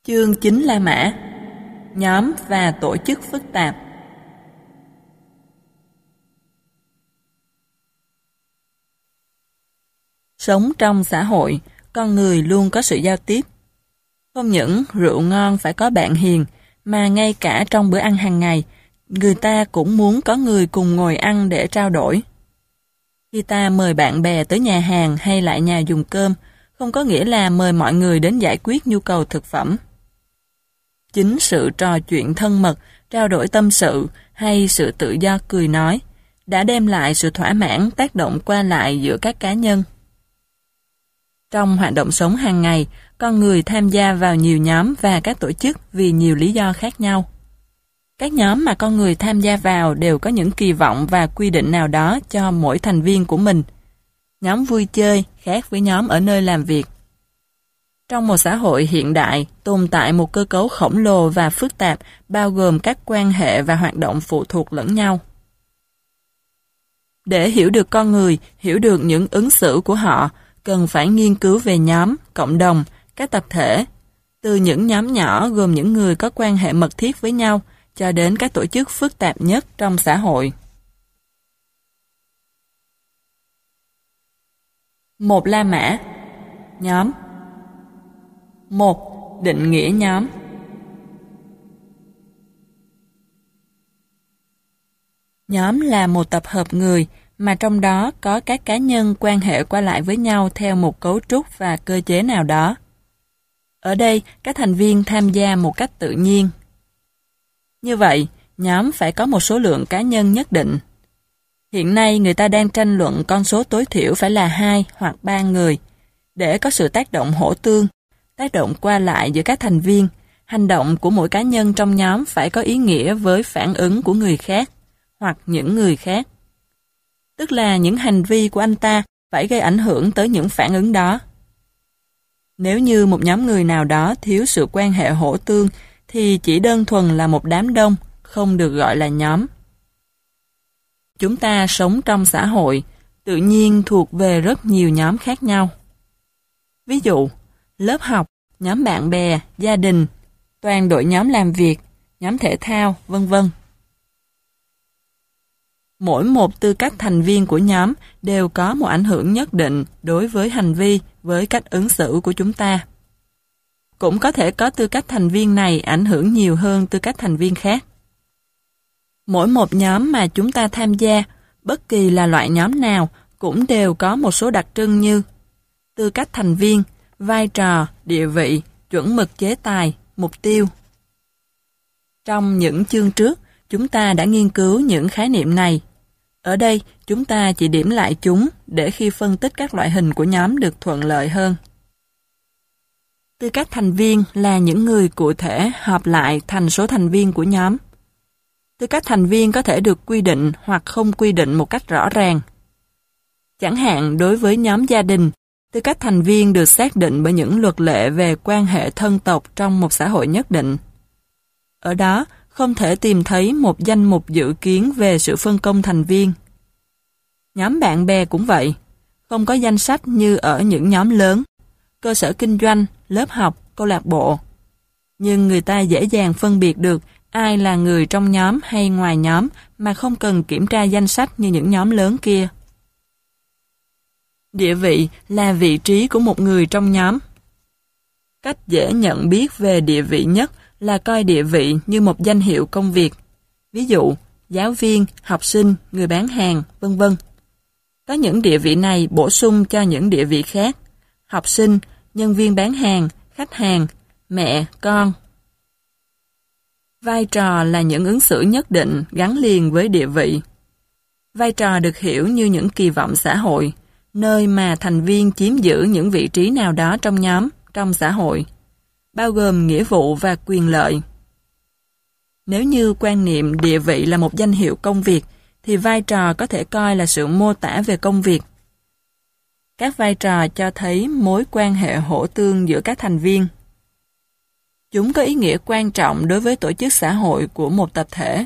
Chương 9 La Mã. Nhóm và tổ chức phức tạp. Sống trong xã hội, con người luôn có sự giao tiếp. Không những rượu ngon phải có bạn hiền, mà ngay cả trong bữa ăn hàng ngày, người ta cũng muốn có người cùng ngồi ăn để trao đổi. Khi ta mời bạn bè tới nhà hàng hay lại nhà dùng cơm, không có nghĩa là mời mọi người đến giải quyết nhu cầu thực phẩm. Chính sự trò chuyện thân mật, trao đổi tâm sự hay sự tự do cười nói đã đem lại sự thỏa mãn tác động qua lại giữa các cá nhân. Trong hoạt động sống hàng ngày, con người tham gia vào nhiều nhóm và các tổ chức vì nhiều lý do khác nhau. Các nhóm mà con người tham gia vào đều có những kỳ vọng và quy định nào đó cho mỗi thành viên của mình. Nhóm vui chơi khác với nhóm ở nơi làm việc. Trong một xã hội hiện đại, tồn tại một cơ cấu khổng lồ và phức tạp bao gồm các quan hệ và hoạt động phụ thuộc lẫn nhau. Để hiểu được con người, hiểu được những ứng xử của họ, cần phải nghiên cứu về nhóm, cộng đồng, các tập thể, từ những nhóm nhỏ gồm những người có quan hệ mật thiết với nhau, cho đến các tổ chức phức tạp nhất trong xã hội. Một La Mã. Nhóm. 1. Định nghĩa nhóm. Nhóm là một tập hợp người mà trong đó có các cá nhân quan hệ qua lại với nhau theo một cấu trúc và cơ chế nào đó. Ở đây, các thành viên tham gia một cách tự nhiên. Như vậy, nhóm phải có một số lượng cá nhân nhất định. Hiện nay, người ta đang tranh luận con số tối thiểu phải là 2 hoặc 3 người, để có sự tác động hỗ tương, tác động qua lại giữa các thành viên. Hành động của mỗi cá nhân trong nhóm phải có ý nghĩa với phản ứng của người khác, hoặc những người khác. Tức là những hành vi của anh ta phải gây ảnh hưởng tới những phản ứng đó. Nếu như một nhóm người nào đó thiếu sự quan hệ hỗ tương, thì chỉ đơn thuần là một đám đông, không được gọi là nhóm. Chúng ta sống trong xã hội, tự nhiên thuộc về rất nhiều nhóm khác nhau. Ví dụ, lớp học, nhóm bạn bè, gia đình, toàn đội nhóm làm việc, nhóm thể thao, vân vân. Mỗi một tư cách thành viên của nhóm đều có một ảnh hưởng nhất định đối với hành vi, với cách ứng xử của chúng ta. Cũng có thể có tư cách thành viên này ảnh hưởng nhiều hơn tư cách thành viên khác. Mỗi một nhóm mà chúng ta tham gia, bất kỳ là loại nhóm nào, cũng đều có một số đặc trưng như tư cách thành viên, vai trò, địa vị, chuẩn mực chế tài, mục tiêu. Trong những chương trước, chúng ta đã nghiên cứu những khái niệm này. Ở đây, chúng ta chỉ điểm lại chúng để khi phân tích các loại hình của nhóm được thuận lợi hơn. Tư cách thành viên là những người cụ thể hợp lại thành số thành viên của nhóm. Tư cách thành viên có thể được quy định hoặc không quy định một cách rõ ràng. Chẳng hạn đối với nhóm gia đình, tư cách thành viên được xác định bởi những luật lệ về quan hệ thân tộc trong một xã hội nhất định. Ở đó, không thể tìm thấy một danh mục dự kiến về sự phân công thành viên. Nhóm bạn bè cũng vậy, không có danh sách như ở những nhóm lớn, cơ sở kinh doanh, lớp học, câu lạc bộ. Nhưng người ta dễ dàng phân biệt được ai là người trong nhóm hay ngoài nhóm mà không cần kiểm tra danh sách như những nhóm lớn kia. Địa vị là vị trí của một người trong nhóm. Cách dễ nhận biết về địa vị nhất là coi địa vị như một danh hiệu công việc. Ví dụ, giáo viên, học sinh, người bán hàng, vân vân. Có những địa vị này bổ sung cho những địa vị khác. Học sinh, nhân viên bán hàng, khách hàng, mẹ, con. Vai trò là những ứng xử nhất định gắn liền với địa vị. Vai trò được hiểu như những kỳ vọng xã hội, nơi mà thành viên chiếm giữ những vị trí nào đó trong nhóm, trong xã hội, bao gồm nghĩa vụ và quyền lợi. Nếu như quan niệm địa vị là một danh hiệu công việc, thì vai trò có thể coi là sự mô tả về công việc. Các vai trò cho thấy mối quan hệ hỗ tương giữa các thành viên. Chúng có ý nghĩa quan trọng đối với tổ chức xã hội của một tập thể.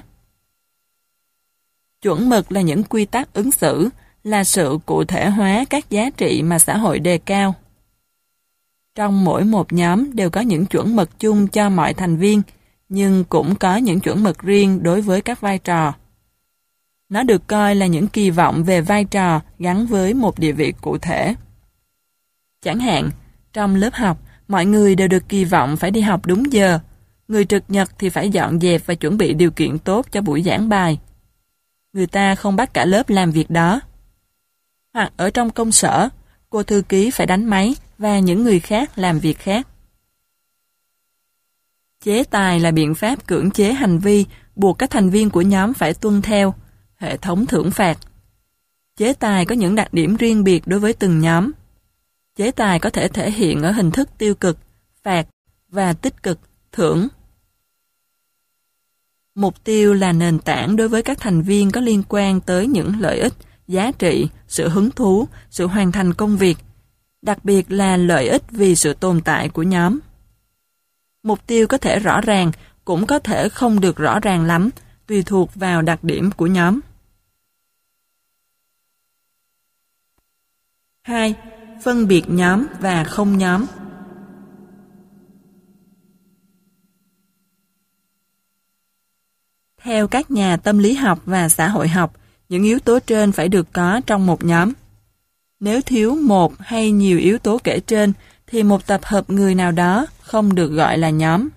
Chuẩn mực là những quy tắc ứng xử, là sự cụ thể hóa các giá trị mà xã hội đề cao. Trong mỗi một nhóm đều có những chuẩn mực chung cho mọi thành viên, nhưng cũng có những chuẩn mực riêng đối với các vai trò. Nó được coi là những kỳ vọng về vai trò gắn với một địa vị cụ thể. Chẳng hạn, trong lớp học, mọi người đều được kỳ vọng phải đi học đúng giờ. Người trực nhật thì phải dọn dẹp và chuẩn bị điều kiện tốt cho buổi giảng bài. Người ta không bắt cả lớp làm việc đó. Hoặc ở trong công sở, cô thư ký phải đánh máy và những người khác làm việc khác. Chế tài là biện pháp cưỡng chế hành vi buộc các thành viên của nhóm phải tuân theo, hệ thống thưởng phạt. Chế tài có những đặc điểm riêng biệt đối với từng nhóm. Chế tài có thể thể hiện ở hình thức tiêu cực, phạt và tích cực, thưởng. Mục tiêu là nền tảng đối với các thành viên có liên quan tới những lợi ích, giá trị, sự hứng thú, sự hoàn thành công việc, đặc biệt là lợi ích vì sự tồn tại của nhóm. Mục tiêu có thể rõ ràng, cũng có thể không được rõ ràng lắm, tùy thuộc vào đặc điểm của nhóm. 2. Phân biệt nhóm và không nhóm. Theo các nhà tâm lý học và xã hội học, những yếu tố trên phải được có trong một nhóm. Nếu thiếu một hay nhiều yếu tố kể trên, thì một tập hợp người nào đó không được gọi là nhóm.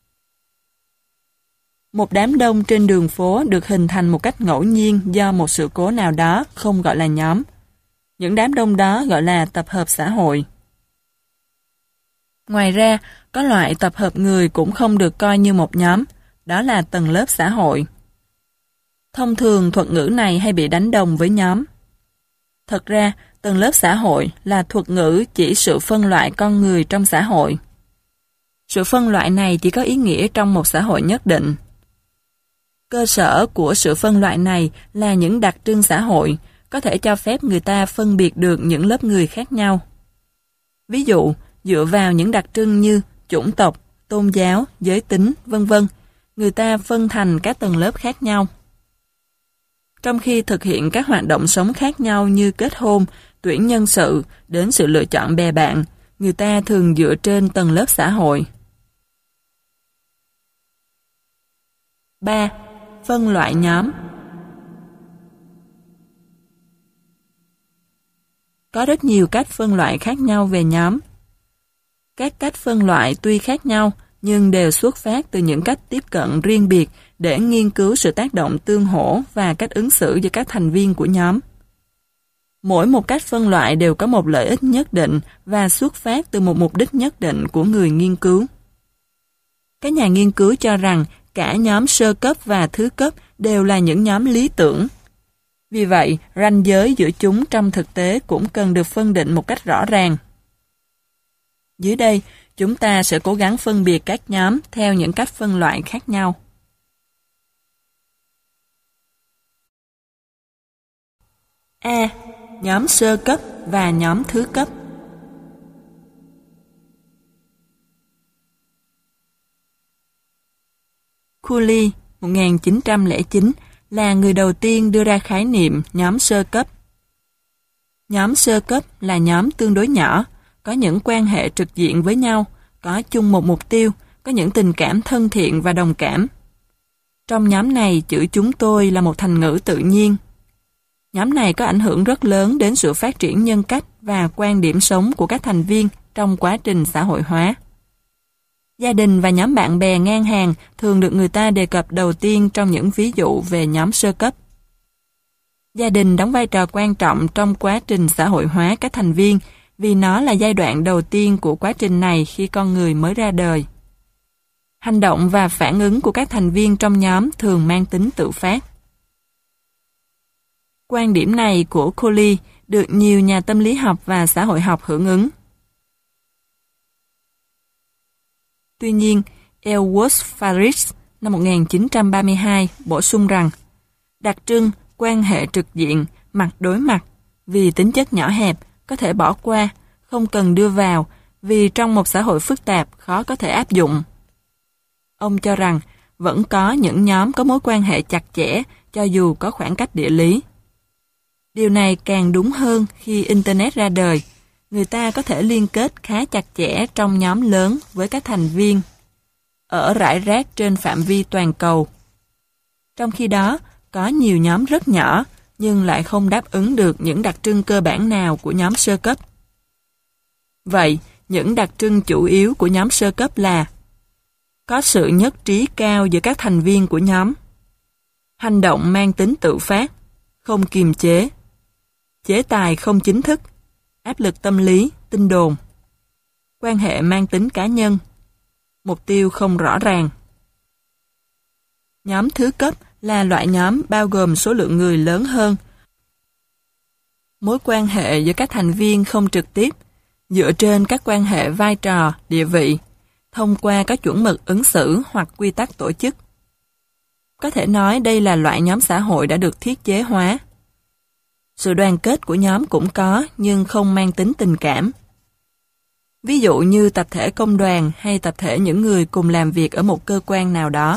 Một đám đông trên đường phố được hình thành một cách ngẫu nhiên do một sự cố nào đó không gọi là nhóm. Những đám đông đó gọi là tập hợp xã hội. Ngoài ra, có loại tập hợp người cũng không được coi như một nhóm, đó là tầng lớp xã hội. Thông thường thuật ngữ này hay bị đánh đồng với nhóm. Thật ra, tầng lớp xã hội là thuật ngữ chỉ sự phân loại con người trong xã hội. Sự phân loại này chỉ có ý nghĩa trong một xã hội nhất định. Cơ sở của sự phân loại này là những đặc trưng xã hội, có thể cho phép người ta phân biệt được những lớp người khác nhau. Ví dụ, dựa vào những đặc trưng như chủng tộc, tôn giáo, giới tính, v.v., người ta phân thành các tầng lớp khác nhau. Trong khi thực hiện các hoạt động sống khác nhau như kết hôn, tuyển nhân sự, đến sự lựa chọn bè bạn, người ta thường dựa trên tầng lớp xã hội. 3. Phân loại nhóm. Có rất nhiều cách phân loại khác nhau về nhóm. Các cách phân loại tuy khác nhau, nhưng đều xuất phát từ những cách tiếp cận riêng biệt để nghiên cứu sự tác động tương hỗ và cách ứng xử giữa các thành viên của nhóm. Mỗi một cách phân loại đều có một lợi ích nhất định và xuất phát từ một mục đích nhất định của người nghiên cứu. Các nhà nghiên cứu cho rằng cả nhóm sơ cấp và thứ cấp đều là những nhóm lý tưởng. Vì vậy, ranh giới giữa chúng trong thực tế cũng cần được phân định một cách rõ ràng. Dưới đây, chúng ta sẽ cố gắng phân biệt các nhóm theo những cách phân loại khác nhau. A. Nhóm sơ cấp và nhóm thứ cấp. Cooley, 1909, là người đầu tiên đưa ra khái niệm nhóm sơ cấp. Nhóm sơ cấp là nhóm tương đối nhỏ, có những quan hệ trực diện với nhau, có chung một mục tiêu, có những tình cảm thân thiện và đồng cảm. Trong nhóm này, chữ chúng tôi là một thành ngữ tự nhiên. Nhóm này có ảnh hưởng rất lớn đến sự phát triển nhân cách và quan điểm sống của các thành viên trong quá trình xã hội hóa. Gia đình và nhóm bạn bè ngang hàng thường được người ta đề cập đầu tiên trong những ví dụ về nhóm sơ cấp. Gia đình đóng vai trò quan trọng trong quá trình xã hội hóa các thành viên vì nó là giai đoạn đầu tiên của quá trình này khi con người mới ra đời. Hành động và phản ứng của các thành viên trong nhóm thường mang tính tự phát. Quan điểm này của Cooley được nhiều nhà tâm lý học và xã hội học hưởng ứng. Tuy nhiên, Ellsworth Faris năm 1932 bổ sung rằng đặc trưng quan hệ trực diện, mặt đối mặt, vì tính chất nhỏ hẹp, có thể bỏ qua, không cần đưa vào, vì trong một xã hội phức tạp khó có thể áp dụng. Ông cho rằng vẫn có những nhóm có mối quan hệ chặt chẽ cho dù có khoảng cách địa lý. Điều này càng đúng hơn khi Internet ra đời. người ta có thể liên kết khá chặt chẽ trong nhóm lớn với các thành viên ở rải rác trên phạm vi toàn cầu. Trong khi đó, có nhiều nhóm rất nhỏ nhưng lại không đáp ứng được những đặc trưng cơ bản nào của nhóm sơ cấp. Vậy, những đặc trưng chủ yếu của nhóm sơ cấp là: có sự nhất trí cao giữa các thành viên của nhóm, hành động mang tính tự phát, không kiềm chế, chế tài không chính thức, áp lực tâm lý, tin đồn, quan hệ mang tính cá nhân, mục tiêu không rõ ràng. Nhóm thứ cấp là loại nhóm bao gồm số lượng người lớn hơn. Mối quan hệ giữa các thành viên không trực tiếp, dựa trên các quan hệ vai trò, địa vị, thông qua các chuẩn mực ứng xử hoặc quy tắc tổ chức. Có thể nói đây là loại nhóm xã hội đã được thiết chế hóa. Sự đoàn kết của nhóm cũng có, nhưng không mang tính tình cảm. Ví dụ như tập thể công đoàn hay tập thể những người cùng làm việc ở một cơ quan nào đó.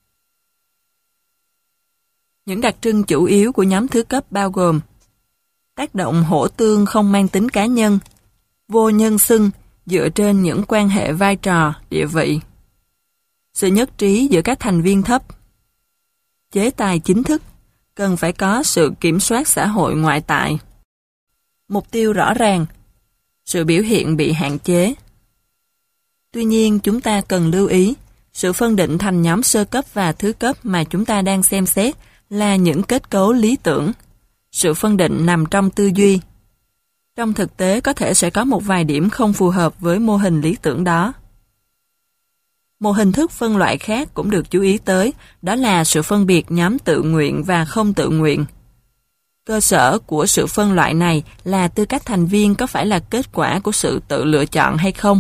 Những đặc trưng chủ yếu của nhóm thứ cấp bao gồm: tác động hỗ tương không mang tính cá nhân, vô nhân xưng, dựa trên những quan hệ vai trò, địa vị, sự nhất trí giữa các thành viên thấp, chế tài chính thức, cần phải có sự kiểm soát xã hội ngoại tại, mục tiêu rõ ràng, sự biểu hiện bị hạn chế. Tuy nhiên, chúng ta cần lưu ý, sự phân định thành nhóm sơ cấp và thứ cấp mà chúng ta đang xem xét là những kết cấu lý tưởng. Sự phân định nằm trong tư duy. Trong thực tế có thể sẽ có một vài điểm không phù hợp với mô hình lý tưởng đó. Một hình thức phân loại khác cũng được chú ý tới, đó là sự phân biệt nhóm tự nguyện và không tự nguyện. Cơ sở của sự phân loại này là tư cách thành viên có phải là kết quả của sự tự lựa chọn hay không.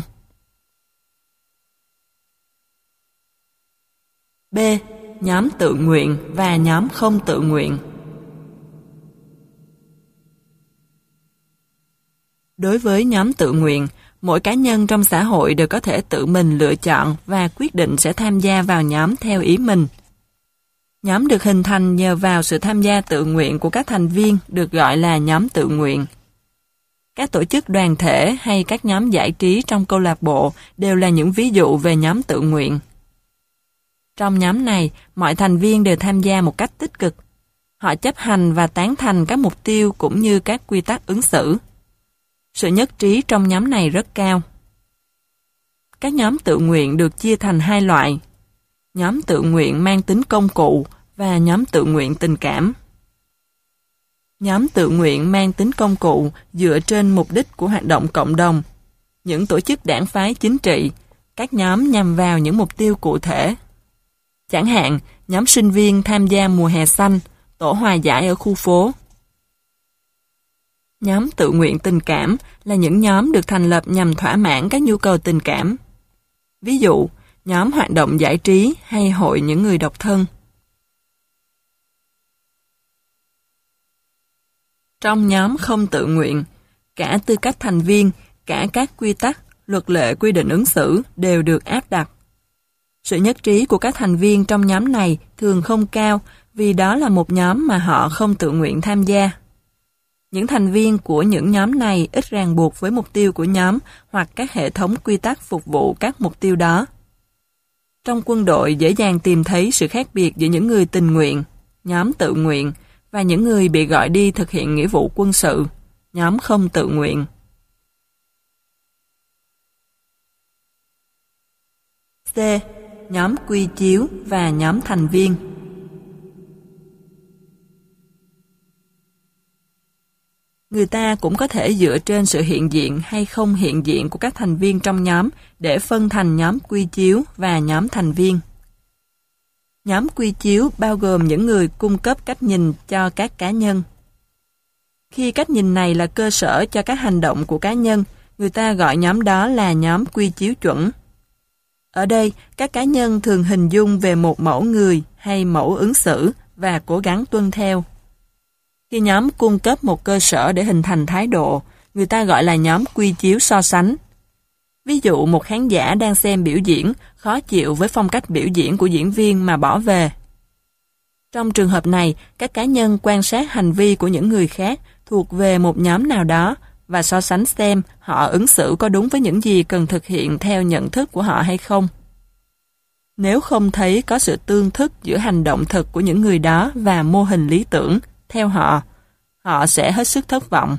B. Nhóm tự nguyện và nhóm không tự nguyện. Đối với nhóm tự nguyện, mỗi cá nhân trong xã hội đều có thể tự mình lựa chọn và quyết định sẽ tham gia vào nhóm theo ý mình. Nhóm được hình thành nhờ vào sự tham gia tự nguyện của các thành viên được gọi là nhóm tự nguyện. Các tổ chức đoàn thể hay các nhóm giải trí trong câu lạc bộ đều là những ví dụ về nhóm tự nguyện. Trong nhóm này, mọi thành viên đều tham gia một cách tích cực. Họ chấp hành và tán thành các mục tiêu cũng như các quy tắc ứng xử. Sự nhất trí trong nhóm này rất cao. Các nhóm tự nguyện được chia thành hai loại: nhóm tự nguyện mang tính công cụ và nhóm tự nguyện tình cảm. Nhóm tự nguyện mang tính công cụ dựa trên mục đích của hoạt động cộng đồng, những tổ chức đảng phái chính trị, các nhóm nhằm vào những mục tiêu cụ thể. Chẳng hạn, nhóm sinh viên tham gia mùa hè xanh, tổ hòa giải ở khu phố. Nhóm tự nguyện tình cảm là những nhóm được thành lập nhằm thỏa mãn các nhu cầu tình cảm. Ví dụ, nhóm hoạt động giải trí hay hội những người độc thân. Trong nhóm không tự nguyện, cả tư cách thành viên, cả các quy tắc, luật lệ quy định ứng xử đều được áp đặt. Sự nhất trí của các thành viên trong nhóm này thường không cao vì đó là một nhóm mà họ không tự nguyện tham gia. Những thành viên của những nhóm này ít ràng buộc với mục tiêu của nhóm hoặc các hệ thống quy tắc phục vụ các mục tiêu đó. Trong quân đội dễ dàng tìm thấy sự khác biệt giữa những người tình nguyện, nhóm tự nguyện, và những người bị gọi đi thực hiện nghĩa vụ quân sự, nhóm không tự nguyện. C. Nhóm quy chiếu và nhóm thành viên. Người ta cũng có thể dựa trên sự hiện diện hay không hiện diện của các thành viên trong nhóm để phân thành nhóm quy chiếu và nhóm thành viên. Nhóm quy chiếu bao gồm những người cung cấp cách nhìn cho các cá nhân. Khi cách nhìn này là cơ sở cho các hành động của cá nhân, người ta gọi nhóm đó là nhóm quy chiếu chuẩn. Ở đây, các cá nhân thường hình dung về một mẫu người hay mẫu ứng xử và cố gắng tuân theo. Khi nhóm cung cấp một cơ sở để hình thành thái độ, người ta gọi là nhóm quy chiếu so sánh. Ví dụ một khán giả đang xem biểu diễn, khó chịu với phong cách biểu diễn của diễn viên mà bỏ về. Trong trường hợp này, các cá nhân quan sát hành vi của những người khác thuộc về một nhóm nào đó và so sánh xem họ ứng xử có đúng với những gì cần thực hiện theo nhận thức của họ hay không. Nếu không thấy có sự tương thức giữa hành động thực của những người đó và mô hình lý tưởng, theo họ sẽ hết sức thất vọng.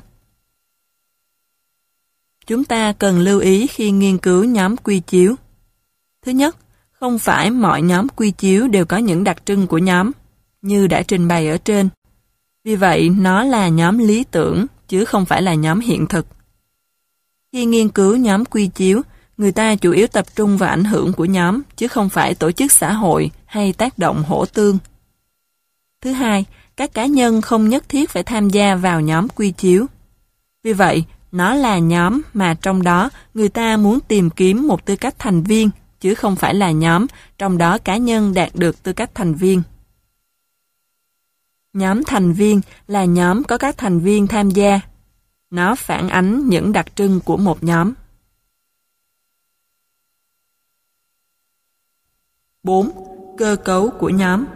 Chúng ta cần lưu ý khi nghiên cứu nhóm quy chiếu. Thứ nhất, không phải mọi nhóm quy chiếu đều có những đặc trưng của nhóm, như đã trình bày ở trên. Vì vậy, nó là nhóm lý tưởng, chứ không phải là nhóm hiện thực. Khi nghiên cứu nhóm quy chiếu, người ta chủ yếu tập trung vào ảnh hưởng của nhóm, chứ không phải tổ chức xã hội hay tác động hỗ tương. Thứ hai, các cá nhân không nhất thiết phải tham gia vào nhóm quy chiếu. Vì vậy, nó là nhóm mà trong đó người ta muốn tìm kiếm một tư cách thành viên, chứ không phải là nhóm trong đó cá nhân đạt được tư cách thành viên. Nhóm thành viên là nhóm có các thành viên tham gia. Nó phản ánh những đặc trưng của một nhóm. 4. Cơ cấu của nhóm.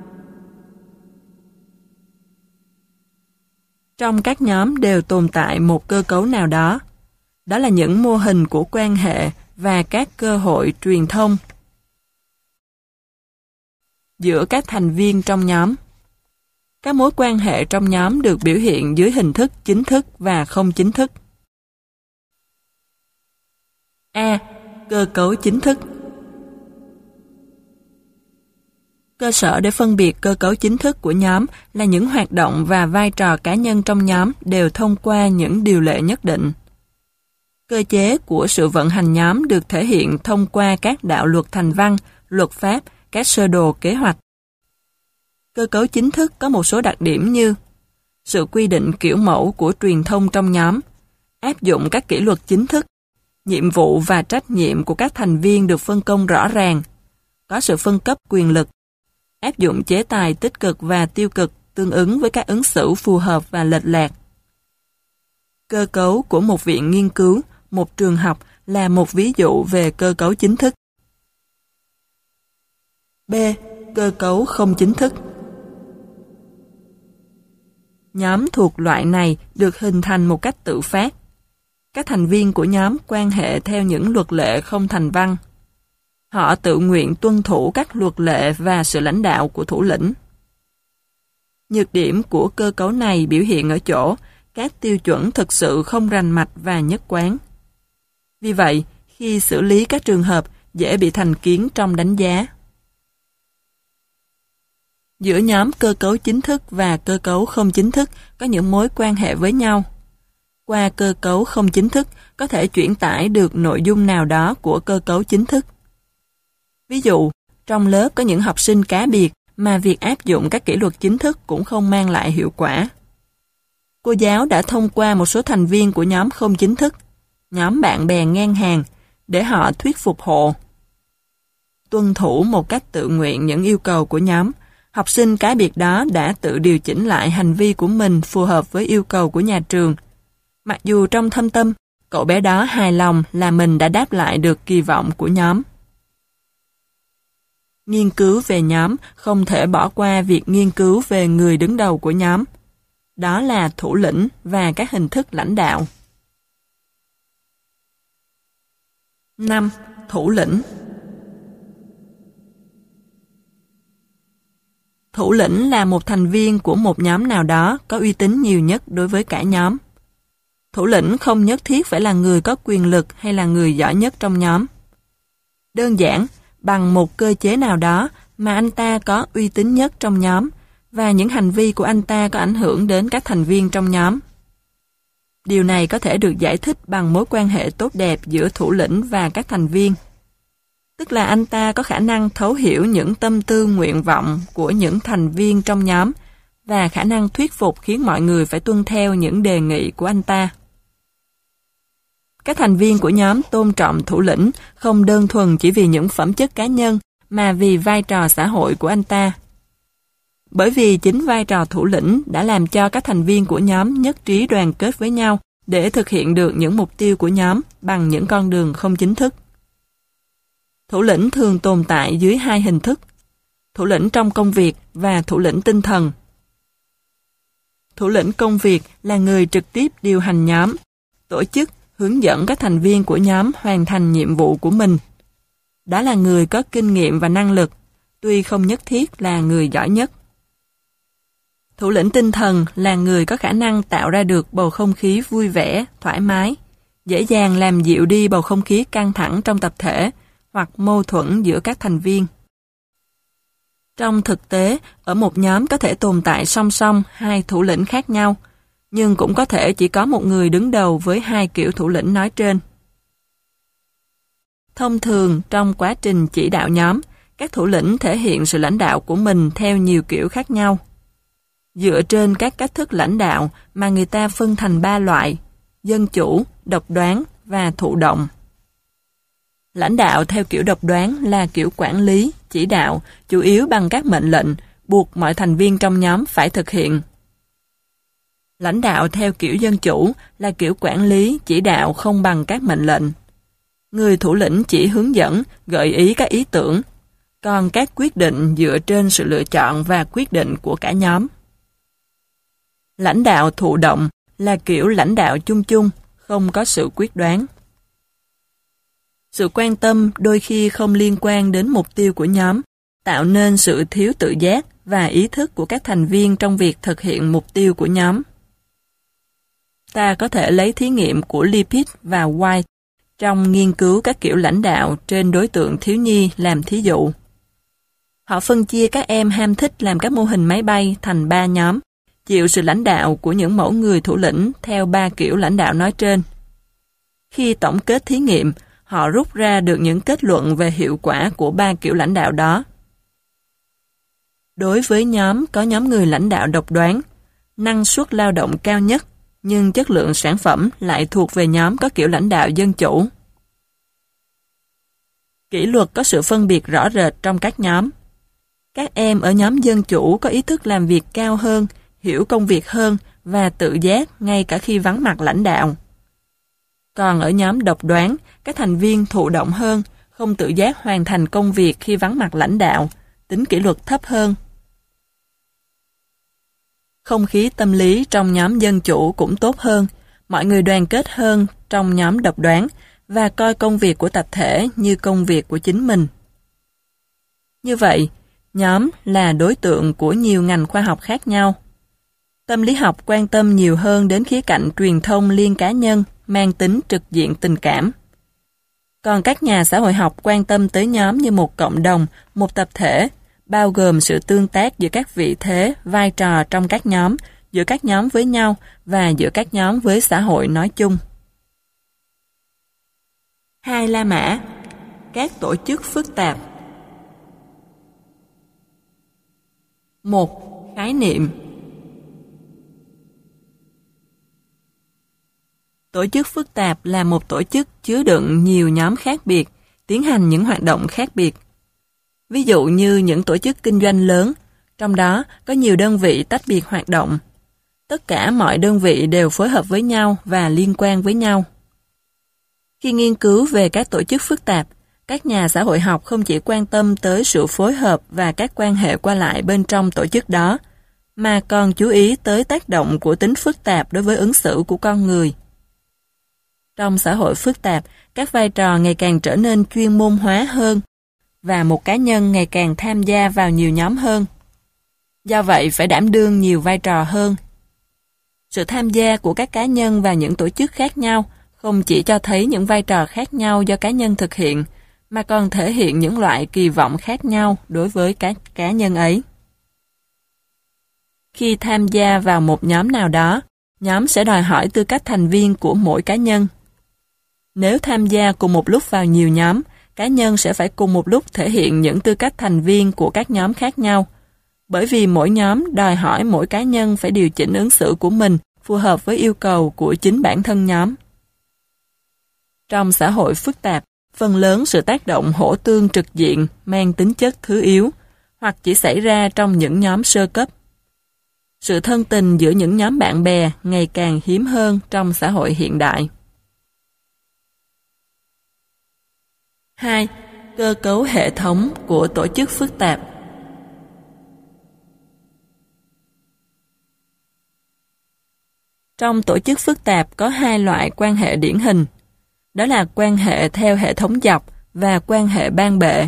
Trong các nhóm đều tồn tại một cơ cấu nào đó. Đó là những mô hình của quan hệ và các cơ hội truyền thông giữa các thành viên trong nhóm. Các mối quan hệ trong nhóm được biểu hiện dưới hình thức chính thức và không chính thức. A. Cơ cấu chính thức. Cơ sở để phân biệt cơ cấu chính thức của nhóm là những hoạt động và vai trò cá nhân trong nhóm đều thông qua những điều lệ nhất định. Cơ chế của sự vận hành nhóm được thể hiện thông qua các đạo luật thành văn, luật pháp, các sơ đồ kế hoạch. Cơ cấu chính thức có một số đặc điểm như sự quy định kiểu mẫu của truyền thông trong nhóm, áp dụng các kỷ luật chính thức, nhiệm vụ và trách nhiệm của các thành viên được phân công rõ ràng, có sự phân cấp quyền lực, áp dụng chế tài tích cực và tiêu cực tương ứng với các ứng xử phù hợp và lệch lạc. Cơ cấu của một viện nghiên cứu, một trường học là một ví dụ về cơ cấu chính thức. B. Cơ cấu không chính thức. Nhóm thuộc loại này được hình thành một cách tự phát. Các thành viên của nhóm quan hệ theo những luật lệ không thành văn. Họ tự nguyện tuân thủ các luật lệ và sự lãnh đạo của thủ lĩnh. Nhược điểm của cơ cấu này biểu hiện ở chỗ các tiêu chuẩn thực sự không rành mạch và nhất quán. Vì vậy, khi xử lý các trường hợp dễ bị thành kiến trong đánh giá. Giữa nhóm cơ cấu chính thức và cơ cấu không chính thức có những mối quan hệ với nhau. Qua cơ cấu không chính thức có thể chuyển tải được nội dung nào đó của cơ cấu chính thức. Ví dụ, trong lớp có những học sinh cá biệt mà việc áp dụng các kỷ luật chính thức cũng không mang lại hiệu quả. Cô giáo đã thông qua một số thành viên của nhóm không chính thức, nhóm bạn bè ngang hàng, để họ thuyết phục hộ. Tuân thủ một cách tự nguyện những yêu cầu của nhóm, học sinh cá biệt đó đã tự điều chỉnh lại hành vi của mình phù hợp với yêu cầu của nhà trường. Mặc dù trong thâm tâm, cậu bé đó hài lòng là mình đã đáp lại được kỳ vọng của nhóm. Nghiên cứu về nhóm không thể bỏ qua việc nghiên cứu về người đứng đầu của nhóm. Đó là thủ lĩnh và các hình thức lãnh đạo. 5. Thủ lĩnh. Thủ lĩnh là một thành viên của một nhóm nào đó có uy tín nhiều nhất đối với cả nhóm. Thủ lĩnh không nhất thiết phải là người có quyền lực hay là người giỏi nhất trong nhóm. Đơn giản, bằng một cơ chế nào đó mà anh ta có uy tín nhất trong nhóm và những hành vi của anh ta có ảnh hưởng đến các thành viên trong nhóm. Điều này có thể được giải thích bằng mối quan hệ tốt đẹp giữa thủ lĩnh và các thành viên. Tức là anh ta có khả năng thấu hiểu những tâm tư nguyện vọng của những thành viên trong nhóm và khả năng thuyết phục khiến mọi người phải tuân theo những đề nghị của anh ta. Các thành viên của nhóm tôn trọng thủ lĩnh không đơn thuần chỉ vì những phẩm chất cá nhân mà vì vai trò xã hội của anh ta. Bởi vì chính vai trò thủ lĩnh đã làm cho các thành viên của nhóm nhất trí đoàn kết với nhau để thực hiện được những mục tiêu của nhóm bằng những con đường không chính thức. Thủ lĩnh thường tồn tại dưới hai hình thức: thủ lĩnh trong công việc và thủ lĩnh tinh thần. Thủ lĩnh công việc là người trực tiếp điều hành nhóm, tổ chức, hướng dẫn các thành viên của nhóm hoàn thành nhiệm vụ của mình. Đó là người có kinh nghiệm và năng lực, tuy không nhất thiết là người giỏi nhất. Thủ lĩnh tinh thần là người có khả năng tạo ra được bầu không khí vui vẻ, thoải mái, dễ dàng làm dịu đi bầu không khí căng thẳng trong tập thể hoặc mâu thuẫn giữa các thành viên. Trong thực tế, ở một nhóm có thể tồn tại song song hai thủ lĩnh khác nhau, nhưng cũng có thể chỉ có một người đứng đầu với hai kiểu thủ lĩnh nói trên. Thông thường, trong quá trình chỉ đạo nhóm, các thủ lĩnh thể hiện sự lãnh đạo của mình theo nhiều kiểu khác nhau. Dựa trên các cách thức lãnh đạo mà người ta phân thành 3 loại: dân chủ, độc đoán và thụ động. Lãnh đạo theo kiểu độc đoán là kiểu quản lý, chỉ đạo, chủ yếu bằng các mệnh lệnh, buộc mọi thành viên trong nhóm phải thực hiện. Lãnh đạo theo kiểu dân chủ là kiểu quản lý, chỉ đạo không bằng các mệnh lệnh. Người thủ lĩnh chỉ hướng dẫn, gợi ý các ý tưởng, còn các quyết định dựa trên sự lựa chọn và quyết định của cả nhóm. Lãnh đạo thụ động là kiểu lãnh đạo chung chung, không có sự quyết đoán. Sự quan tâm đôi khi không liên quan đến mục tiêu của nhóm, tạo nên sự thiếu tự giác và ý thức của các thành viên trong việc thực hiện mục tiêu của nhóm. Ta có thể lấy thí nghiệm của Lippitt và White trong nghiên cứu các kiểu lãnh đạo trên đối tượng thiếu nhi làm thí dụ. Họ phân chia các em ham thích làm các mô hình máy bay thành 3 nhóm, chịu sự lãnh đạo của những mẫu người thủ lĩnh theo 3 kiểu lãnh đạo nói trên. Khi tổng kết thí nghiệm, họ rút ra được những kết luận về hiệu quả của 3 kiểu lãnh đạo đó. Đối với nhóm có nhóm người lãnh đạo độc đoán, năng suất lao động cao nhất, nhưng chất lượng sản phẩm lại thuộc về nhóm có kiểu lãnh đạo dân chủ. Kỷ luật có sự phân biệt rõ rệt trong các nhóm. Các em ở nhóm dân chủ có ý thức làm việc cao hơn, hiểu công việc hơn và tự giác ngay cả khi vắng mặt lãnh đạo. Còn ở nhóm độc đoán, các thành viên thụ động hơn, không tự giác hoàn thành công việc khi vắng mặt lãnh đạo, tính kỷ luật thấp hơn. Không khí tâm lý trong nhóm dân chủ cũng tốt hơn, mọi người đoàn kết hơn trong nhóm độc đoán và coi công việc của tập thể như công việc của chính mình. Như vậy, nhóm là đối tượng của nhiều ngành khoa học khác nhau. Tâm lý học quan tâm nhiều hơn đến khía cạnh truyền thông liên cá nhân, mang tính trực diện tình cảm. Còn các nhà xã hội học quan tâm tới nhóm như một cộng đồng, một tập thể, bao gồm sự tương tác giữa các vị thế, vai trò trong các nhóm, giữa các nhóm với nhau và giữa các nhóm với xã hội nói chung. 2. La Mã. Các tổ chức phức tạp. 1. Khái niệm. Tổ chức phức tạp là một tổ chức chứa đựng nhiều nhóm khác biệt, tiến hành những hoạt động khác biệt. Ví dụ như những tổ chức kinh doanh lớn, trong đó có nhiều đơn vị tách biệt hoạt động. Tất cả mọi đơn vị đều phối hợp với nhau và liên quan với nhau. Khi nghiên cứu về các tổ chức phức tạp, các nhà xã hội học không chỉ quan tâm tới sự phối hợp và các quan hệ qua lại bên trong tổ chức đó, mà còn chú ý tới tác động của tính phức tạp đối với ứng xử của con người. Trong xã hội phức tạp, các vai trò ngày càng trở nên chuyên môn hóa hơn và một cá nhân ngày càng tham gia vào nhiều nhóm hơn. Do vậy, phải đảm đương nhiều vai trò hơn. Sự tham gia của các cá nhân vào những tổ chức khác nhau không chỉ cho thấy những vai trò khác nhau do cá nhân thực hiện, mà còn thể hiện những loại kỳ vọng khác nhau đối với các cá nhân ấy. Khi tham gia vào một nhóm nào đó, nhóm sẽ đòi hỏi tư cách thành viên của mỗi cá nhân. Nếu tham gia cùng một lúc vào nhiều nhóm, cá nhân sẽ phải cùng một lúc thể hiện những tư cách thành viên của các nhóm khác nhau, bởi vì mỗi nhóm đòi hỏi mỗi cá nhân phải điều chỉnh ứng xử của mình phù hợp với yêu cầu của chính bản thân nhóm. Trong xã hội phức tạp, phần lớn sự tác động hỗ tương trực diện mang tính chất thứ yếu, hoặc chỉ xảy ra trong những nhóm sơ cấp. Sự thân tình giữa những nhóm bạn bè ngày càng hiếm hơn trong xã hội hiện đại. 2. Cơ cấu hệ thống của tổ chức phức tạp. Trong tổ chức phức tạp có hai loại quan hệ điển hình, đó là quan hệ theo hệ thống dọc và quan hệ ban bệ.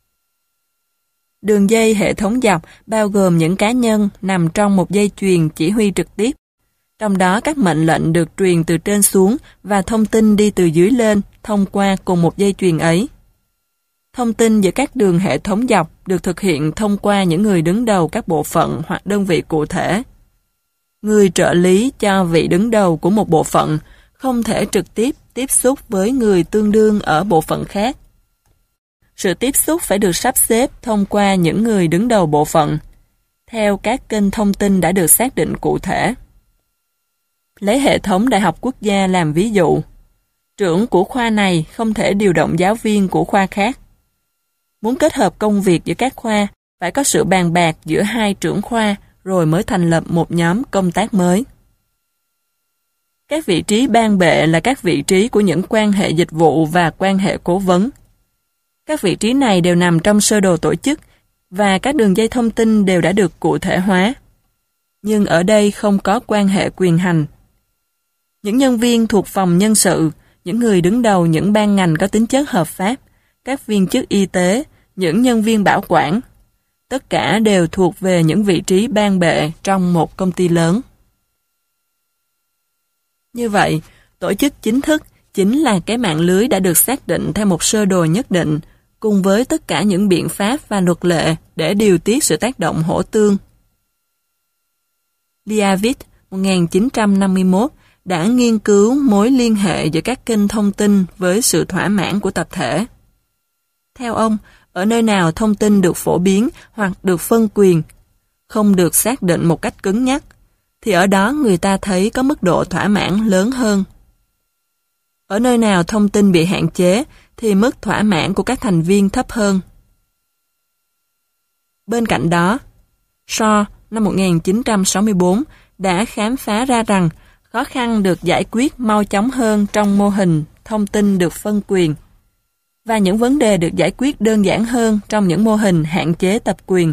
Đường dây hệ thống dọc bao gồm những cá nhân nằm trong một dây chuyền chỉ huy trực tiếp. Trong đó các mệnh lệnh được truyền từ trên xuống và thông tin đi từ dưới lên thông qua cùng một dây chuyền ấy. Thông tin giữa các đường hệ thống dọc được thực hiện thông qua những người đứng đầu các bộ phận hoặc đơn vị cụ thể. Người trợ lý cho vị đứng đầu của một bộ phận không thể trực tiếp tiếp xúc với người tương đương ở bộ phận khác. Sự tiếp xúc phải được sắp xếp thông qua những người đứng đầu bộ phận, theo các kênh thông tin đã được xác định cụ thể. Lấy hệ thống Đại học Quốc gia làm ví dụ, trưởng của khoa này không thể điều động giáo viên của khoa khác. Muốn kết hợp công việc giữa các khoa, phải có sự bàn bạc giữa hai trưởng khoa rồi mới thành lập một nhóm công tác mới. Các vị trí ban bệ là các vị trí của những quan hệ dịch vụ và quan hệ cố vấn. Các vị trí này đều nằm trong sơ đồ tổ chức và các đường dây thông tin đều đã được cụ thể hóa. Nhưng ở đây không có quan hệ quyền hành. Những nhân viên thuộc phòng nhân sự, những người đứng đầu những ban ngành có tính chất hợp pháp, các viên chức y tế, những nhân viên bảo quản, tất cả đều thuộc về những vị trí ban bệ trong một công ty lớn. Như vậy, tổ chức chính thức chính là cái mạng lưới đã được xác định theo một sơ đồ nhất định, cùng với tất cả những biện pháp và luật lệ để điều tiết sự tác động hỗ tương. Liavit 1951 đã nghiên cứu mối liên hệ giữa các kênh thông tin với sự thỏa mãn của tập thể. Theo ông, ở nơi nào thông tin được phổ biến hoặc được phân quyền, không được xác định một cách cứng nhắc, thì ở đó người ta thấy có mức độ thỏa mãn lớn hơn. Ở nơi nào thông tin bị hạn chế, thì mức thỏa mãn của các thành viên thấp hơn. Bên cạnh đó, Shaw năm 1964 đã khám phá ra rằng khó khăn được giải quyết mau chóng hơn trong mô hình thông tin được phân quyền, và những vấn đề được giải quyết đơn giản hơn trong những mô hình hạn chế tập quyền.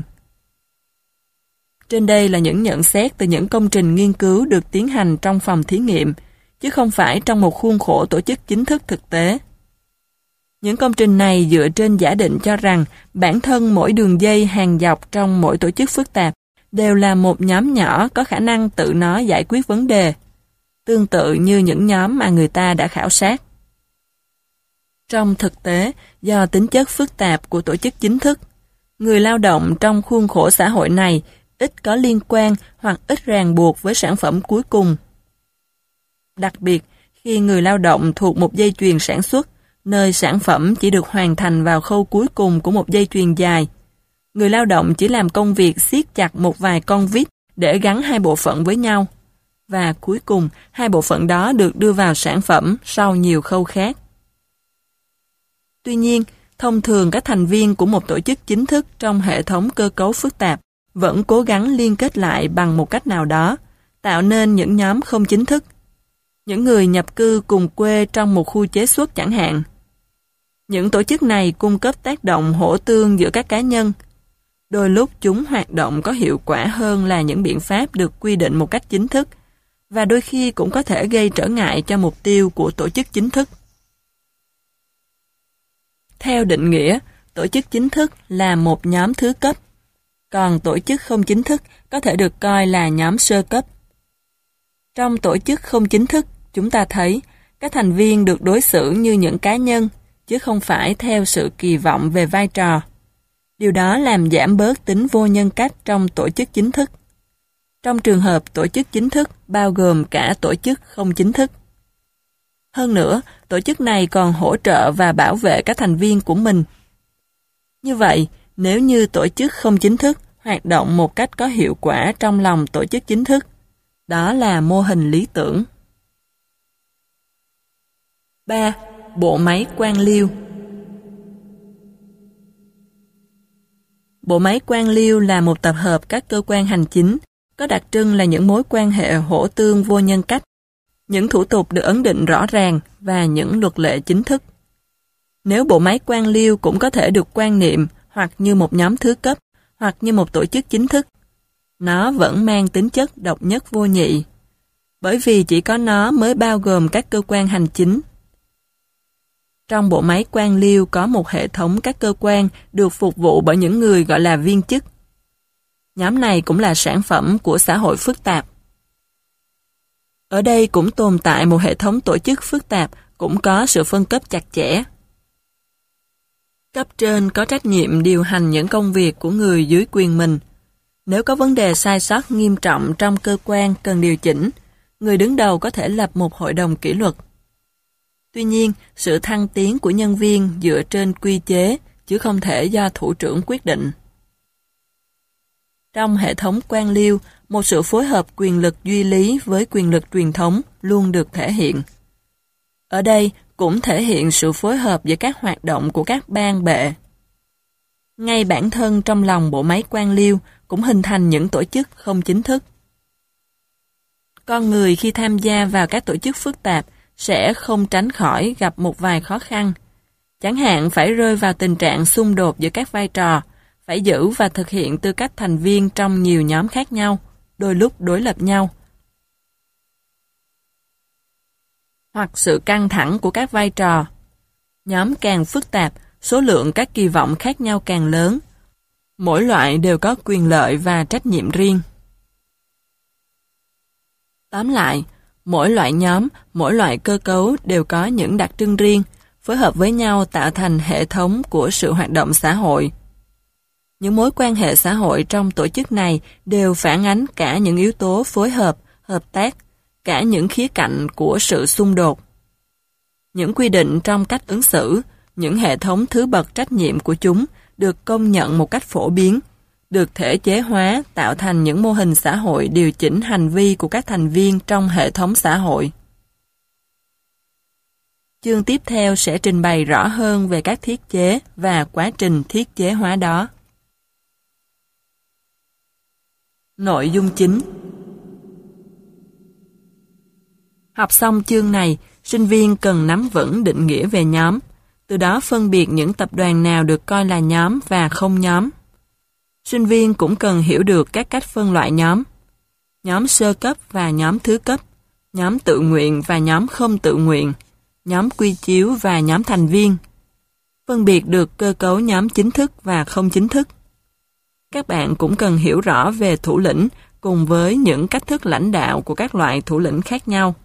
Trên đây là những nhận xét từ những công trình nghiên cứu được tiến hành trong phòng thí nghiệm, chứ không phải trong một khuôn khổ tổ chức chính thức thực tế. Những công trình này dựa trên giả định cho rằng bản thân mỗi đường dây hàng dọc trong mỗi tổ chức phức tạp đều là một nhóm nhỏ có khả năng tự nó giải quyết vấn đề, tương tự như những nhóm mà người ta đã khảo sát. Trong thực tế, do tính chất phức tạp của tổ chức chính thức, người lao động trong khuôn khổ xã hội này ít có liên quan hoặc ít ràng buộc với sản phẩm cuối cùng. Đặc biệt, khi người lao động thuộc một dây chuyền sản xuất, nơi sản phẩm chỉ được hoàn thành vào khâu cuối cùng của một dây chuyền dài, người lao động chỉ làm công việc siết chặt một vài con vít để gắn hai bộ phận với nhau, và cuối cùng hai bộ phận đó được đưa vào sản phẩm sau nhiều khâu khác. Tuy nhiên, thông thường các thành viên của một tổ chức chính thức trong hệ thống cơ cấu phức tạp vẫn cố gắng liên kết lại bằng một cách nào đó, tạo nên những nhóm không chính thức. Những người nhập cư cùng quê trong một khu chế xuất chẳng hạn. Những tổ chức này cung cấp tác động hỗ tương giữa các cá nhân. Đôi lúc chúng hoạt động có hiệu quả hơn là những biện pháp được quy định một cách chính thức, và đôi khi cũng có thể gây trở ngại cho mục tiêu của tổ chức chính thức. Theo định nghĩa, tổ chức chính thức là một nhóm thứ cấp, còn tổ chức không chính thức có thể được coi là nhóm sơ cấp. Trong tổ chức không chính thức, chúng ta thấy các thành viên được đối xử như những cá nhân, chứ không phải theo sự kỳ vọng về vai trò. Điều đó làm giảm bớt tính vô nhân cách trong tổ chức chính thức. Trong trường hợp tổ chức chính thức bao gồm cả tổ chức không chính thức. Hơn nữa, tổ chức này còn hỗ trợ và bảo vệ các thành viên của mình. Như vậy, nếu như tổ chức không chính thức hoạt động một cách có hiệu quả trong lòng tổ chức chính thức, đó là mô hình lý tưởng. 3. Bộ máy quan liêu. Bộ máy quan liêu là một tập hợp các cơ quan hành chính, có đặc trưng là những mối quan hệ hỗ tương vô nhân cách, những thủ tục được ấn định rõ ràng và những luật lệ chính thức. Nếu bộ máy quan liêu cũng có thể được quan niệm hoặc như một nhóm thứ cấp, hoặc như một tổ chức chính thức, nó vẫn mang tính chất độc nhất vô nhị. bởi vì chỉ có nó mới bao gồm các cơ quan hành chính. Trong bộ máy quan liêu có một hệ thống các cơ quan được phục vụ bởi những người gọi là viên chức. Nhóm này cũng là sản phẩm của xã hội phức tạp. Ở đây cũng tồn tại một hệ thống tổ chức phức tạp, cũng có sự phân cấp chặt chẽ. Cấp trên có trách nhiệm điều hành những công việc của người dưới quyền mình. Nếu có vấn đề sai sót nghiêm trọng trong cơ quan cần điều chỉnh, người đứng đầu có thể lập một hội đồng kỷ luật. Tuy nhiên, sự thăng tiến của nhân viên dựa trên quy chế, chứ không thể do thủ trưởng quyết định. Trong hệ thống quan liêu, một sự phối hợp quyền lực duy lý với quyền lực truyền thống luôn được thể hiện. Ở đây cũng thể hiện sự phối hợp giữa các hoạt động của các ban bệ. Ngay bản thân trong lòng bộ máy quan liêu cũng hình thành những tổ chức không chính thức. Con người khi tham gia vào các tổ chức phức tạp sẽ không tránh khỏi gặp một vài khó khăn. Chẳng hạn phải rơi vào tình trạng xung đột giữa các vai trò, phải giữ và thực hiện tư cách thành viên trong nhiều nhóm khác nhau, đôi lúc đối lập nhau. Hoặc sự căng thẳng của các vai trò. Nhóm càng phức tạp, số lượng các kỳ vọng khác nhau càng lớn. Mỗi loại đều có quyền lợi và trách nhiệm riêng. Tóm lại, mỗi loại nhóm, mỗi loại cơ cấu đều có những đặc trưng riêng, phối hợp với nhau tạo thành hệ thống của sự hoạt động xã hội. Những mối quan hệ xã hội trong tổ chức này đều phản ánh cả những yếu tố phối hợp, hợp tác, cả những khía cạnh của sự xung đột. Những quy định trong cách ứng xử, những hệ thống thứ bậc trách nhiệm của chúng được công nhận một cách phổ biến, được thể chế hóa tạo thành những mô hình xã hội điều chỉnh hành vi của các thành viên trong hệ thống xã hội. Chương tiếp theo sẽ trình bày rõ hơn về các thiết chế và quá trình thiết chế hóa đó. Nội dung chính. Học xong chương này, sinh viên cần nắm vững định nghĩa về nhóm, từ đó phân biệt những tập đoàn nào được coi là nhóm và không nhóm. Sinh viên cũng cần hiểu được các cách phân loại nhóm sơ cấp và nhóm thứ cấp, nhóm tự nguyện và nhóm không tự nguyện, nhóm quy chiếu và nhóm thành viên. Phân biệt được cơ cấu nhóm chính thức và không chính thức. Các bạn cũng cần hiểu rõ về thủ lĩnh cùng với những cách thức lãnh đạo của các loại thủ lĩnh khác nhau.